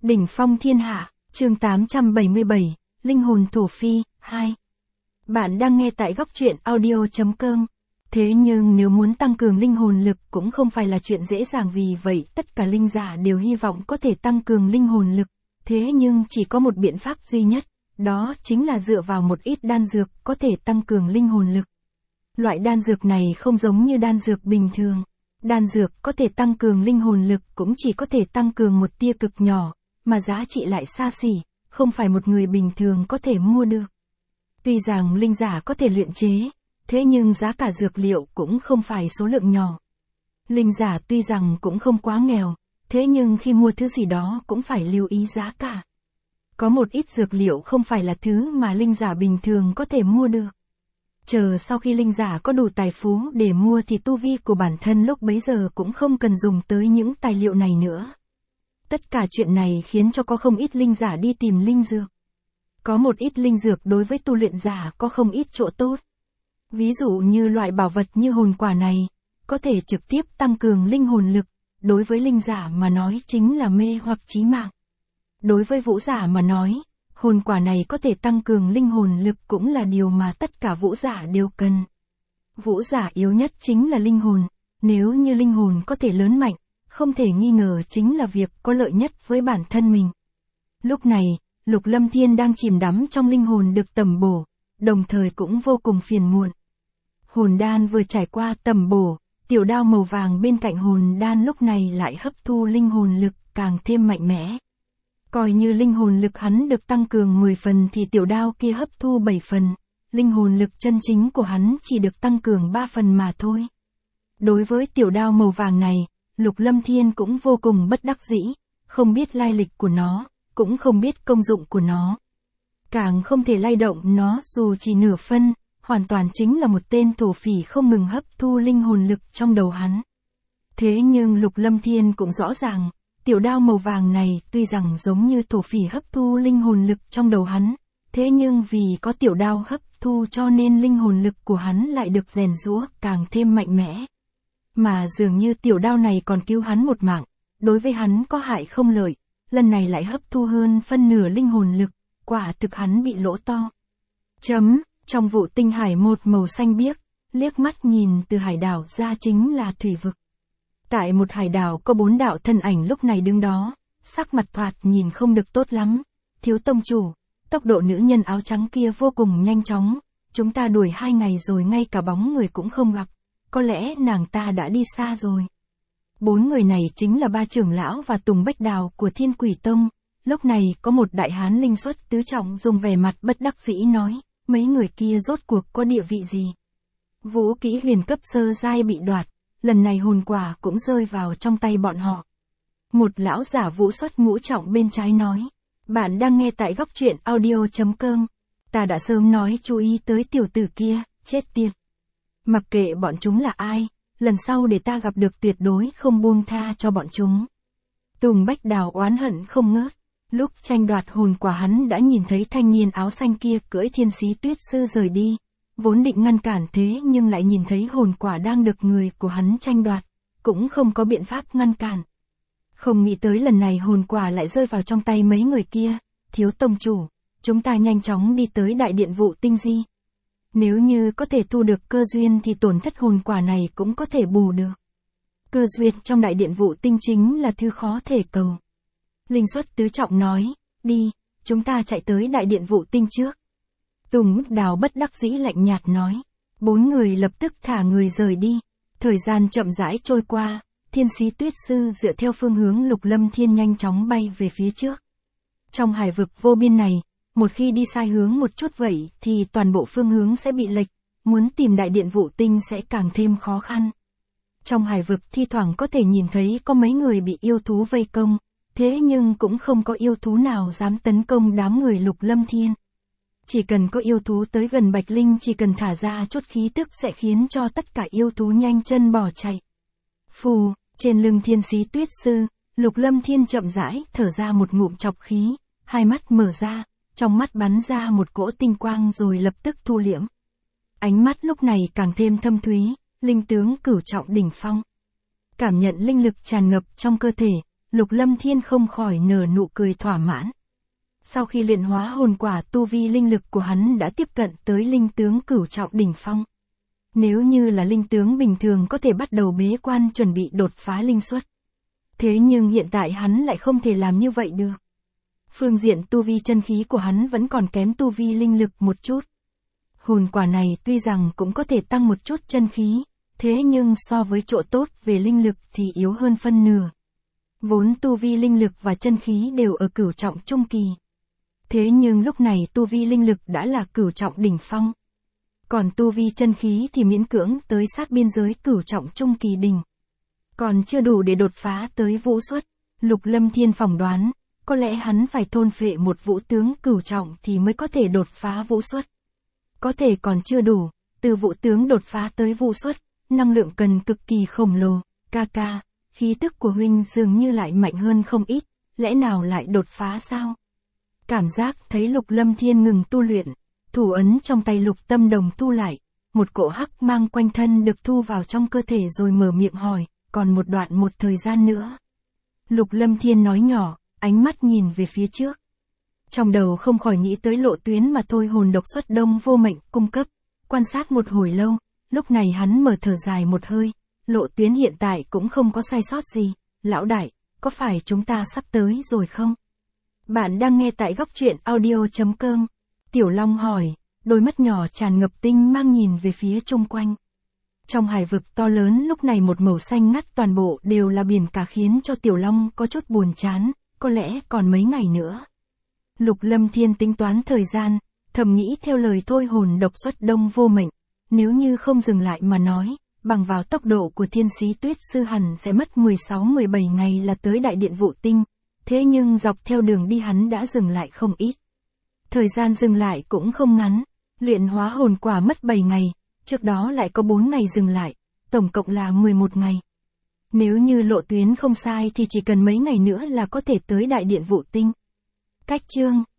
Đỉnh phong thiên hạ, chương 877, Linh hồn thổ phi, 2. Bạn đang nghe tại góc truyện audio.com. Thế nhưng nếu muốn tăng cường linh hồn lực cũng không phải là chuyện dễ dàng, vì vậy tất cả linh giả đều hy vọng có thể tăng cường linh hồn lực. Thế nhưng chỉ có một biện pháp duy nhất, đó chính là dựa vào một ít đan dược có thể tăng cường linh hồn lực. Loại đan dược này không giống như đan dược bình thường. Đan dược có thể tăng cường linh hồn lực cũng chỉ có thể tăng cường một tia cực nhỏ, mà giá trị lại xa xỉ, không phải một người bình thường có thể mua được. Tuy rằng linh giả có thể luyện chế, thế nhưng giá cả dược liệu cũng không phải số lượng nhỏ. Linh giả tuy rằng cũng không quá nghèo, thế nhưng khi mua thứ gì đó cũng phải lưu ý giá cả. Có một ít dược liệu không phải là thứ mà linh giả bình thường có thể mua được. Chờ sau khi linh giả có đủ tài phú để mua thì tu vi của bản thân lúc bấy giờ cũng không cần dùng tới những tài liệu này nữa. Tất cả chuyện này khiến cho có không ít linh giả đi tìm linh dược. Có một ít linh dược đối với tu luyện giả có không ít chỗ tốt. Ví dụ như loại bảo vật như hồn quả này, có thể trực tiếp tăng cường linh hồn lực, đối với linh giả mà nói chính là mê hoặc chí mạng. Đối với vũ giả mà nói, hồn quả này có thể tăng cường linh hồn lực cũng là điều mà tất cả vũ giả đều cần. Vũ giả yếu nhất chính là linh hồn, nếu như linh hồn có thể lớn mạnh, không thể nghi ngờ chính là việc có lợi nhất với bản thân mình. Lúc này, Lục Lâm Thiên đang chìm đắm trong linh hồn được tẩm bổ, đồng thời cũng vô cùng phiền muộn. Hồn đan vừa trải qua tẩm bổ, tiểu đao màu vàng bên cạnh hồn đan lúc này lại hấp thu linh hồn lực càng thêm mạnh mẽ. Coi như linh hồn lực hắn được tăng cường 10 phần thì tiểu đao kia hấp thu 7 phần, linh hồn lực chân chính của hắn chỉ được tăng cường 3 phần mà thôi. Đối với tiểu đao màu vàng này, Lục Lâm Thiên cũng vô cùng bất đắc dĩ, không biết lai lịch của nó, cũng không biết công dụng của nó. Càng không thể lay động nó dù chỉ nửa phân, hoàn toàn chính là một tên thổ phỉ không ngừng hấp thu linh hồn lực trong đầu hắn. Thế nhưng Lục Lâm Thiên cũng rõ ràng, tiểu đao màu vàng này tuy rằng giống như thổ phỉ hấp thu linh hồn lực trong đầu hắn, thế nhưng vì có tiểu đao hấp thu cho nên linh hồn lực của hắn lại được rèn giũa càng thêm mạnh mẽ. Mà dường như tiểu đao này còn cứu hắn một mạng, đối với hắn có hại không lợi, lần này lại hấp thu hơn phân nửa linh hồn lực, quả thực hắn bị lỗ to. Trong vụ tinh hải một màu xanh biếc, liếc mắt nhìn từ hải đảo ra chính là thủy vực. Tại một hải đảo có 4 đạo thân ảnh lúc này đứng đó, sắc mặt thoạt nhìn không được tốt lắm. Thiếu tông chủ, tốc độ nữ nhân áo trắng kia vô cùng nhanh chóng, chúng ta đuổi 2 ngày rồi ngay cả bóng người cũng không gặp, có lẽ nàng ta đã đi xa rồi. 4 người này chính là 3 trưởng lão và Tùng Bách Đào của Thiên Quỷ Tông. Lúc này có một đại hán linh xuất tứ trọng dùng vẻ mặt bất đắc dĩ nói, mấy người kia rốt cuộc có địa vị gì? Vũ kỹ huyền cấp sơ giai bị đoạt, lần này hồn quả cũng rơi vào trong tay bọn họ. Một lão giả vũ xuất ngũ trọng bên trái nói, bạn đang nghe tại góc truyện audio.com. Ta đã sớm nói chú ý tới tiểu tử kia, chết tiệt. Mặc kệ bọn chúng là ai, lần sau để ta gặp được tuyệt đối không buông tha cho bọn chúng. Tùng Bách Đào oán hận không ngớt. Lúc tranh đoạt hồn quả hắn đã nhìn thấy thanh niên áo xanh kia cưỡi thiên sĩ tuyết sư rời đi. Vốn định ngăn cản thế nhưng lại nhìn thấy hồn quả đang được người của hắn tranh đoạt, cũng không có biện pháp ngăn cản. Không nghĩ tới lần này hồn quả lại rơi vào trong tay mấy người kia. Thiếu tông chủ, chúng ta nhanh chóng đi tới đại điện vụ tinh di. Nếu như có thể thu được cơ duyên thì tổn thất hồn quả này cũng có thể bù được. Cơ duyên trong đại điện vụ tinh chính là thứ khó thể cầu. Linh xuất tứ trọng nói, đi, chúng ta chạy tới đại điện vụ tinh trước. Tùng Bách Đào bất đắc dĩ lạnh nhạt nói. 4 người lập tức thả người rời đi. Thời gian chậm rãi trôi qua, thiên sĩ tuyết sư dựa theo phương hướng Lục Lâm Thiên nhanh chóng bay về phía trước. Trong hải vực vô biên này, một khi đi sai hướng một chút vậy thì toàn bộ phương hướng sẽ bị lệch, muốn tìm đại điện vụ tinh sẽ càng thêm khó khăn. Trong hải vực thi thoảng có thể nhìn thấy có mấy người bị yêu thú vây công, thế nhưng cũng không có yêu thú nào dám tấn công đám người Lục Lâm Thiên. Chỉ cần có yêu thú tới gần Bạch Linh chỉ cần thả ra chút khí tức sẽ khiến cho tất cả yêu thú nhanh chân bỏ chạy. Phù, trên lưng thiên sĩ tuyết sư, Lục Lâm Thiên chậm rãi thở ra một ngụm chọc khí, hai mắt mở ra, trong mắt bắn ra một cỗ tinh quang rồi lập tức thu liễm. Ánh mắt lúc này càng thêm thâm thúy, linh tướng cửu trọng đỉnh phong. Cảm nhận linh lực tràn ngập trong cơ thể, Lục Lâm Thiên không khỏi nở nụ cười thỏa mãn. Sau khi luyện hóa hồn quả, tu vi linh lực của hắn đã tiếp cận tới linh tướng cửu trọng đỉnh phong. Nếu như là linh tướng bình thường có thể bắt đầu bế quan chuẩn bị đột phá linh xuất. Thế nhưng hiện tại hắn lại không thể làm như vậy được. Phương diện tu vi chân khí của hắn vẫn còn kém tu vi linh lực một chút. Hồn quả này tuy rằng cũng có thể tăng một chút chân khí, thế nhưng so với chỗ tốt về linh lực thì yếu hơn phân nửa. Vốn tu vi linh lực và chân khí đều ở cửu trọng trung kỳ. Thế nhưng lúc này tu vi linh lực đã là cửu trọng đỉnh phong. Còn tu vi chân khí thì miễn cưỡng tới sát biên giới cửu trọng trung kỳ đỉnh. Còn chưa đủ để đột phá tới vũ xuất. Lục Lâm Thiên phỏng đoán, có lẽ hắn phải thôn phệ một vũ tướng cửu trọng thì mới có thể đột phá vũ xuất. Có thể còn chưa đủ, từ vũ tướng đột phá tới vũ xuất, năng lượng cần cực kỳ khổng lồ. Ca, khí tức của huynh dường như lại mạnh hơn không ít, lẽ nào lại đột phá sao? Cảm giác thấy Lục Lâm Thiên ngừng tu luyện, thủ ấn trong tay Lục Tâm Đồng thu lại, một cỗ hắc mang quanh thân được thu vào trong cơ thể rồi mở miệng hỏi, còn một thời gian nữa. Lục Lâm Thiên nói nhỏ, ánh mắt nhìn về phía trước. Trong đầu không khỏi nghĩ tới lộ tuyến mà thôi hồn độc xuất Đông Vô Mệnh cung cấp, quan sát một hồi lâu, lúc này hắn mở thở dài một hơi, lộ tuyến hiện tại cũng không có sai sót gì, lão đại, có phải chúng ta sắp tới rồi không? Bạn đang nghe tại góc truyện audio.com. Tiểu Long hỏi, đôi mắt nhỏ tràn ngập tinh mang nhìn về phía chung quanh. Trong hải vực to lớn lúc này một màu xanh ngắt toàn bộ đều là biển cả khiến cho Tiểu Long có chút buồn chán, có lẽ còn mấy ngày nữa. Lục Lâm Thiên tính toán thời gian, thầm nghĩ theo lời thôi hồn độc xuất Đông Vô Mệnh, nếu như không dừng lại mà nói, bằng vào tốc độ của Thiên Sĩ Tuyết Sư hẳn sẽ mất 16-17 ngày là tới Đại Điện Vụ Tinh, thế nhưng dọc theo đường đi hắn đã dừng lại không ít. Thời gian dừng lại cũng không ngắn, luyện hóa hồn quả mất 7 ngày, trước đó lại có 4 ngày dừng lại, tổng cộng là 11 ngày. Nếu như lộ tuyến không sai thì chỉ cần mấy ngày nữa là có thể tới Đại Điện Vụ Tinh. Cách chương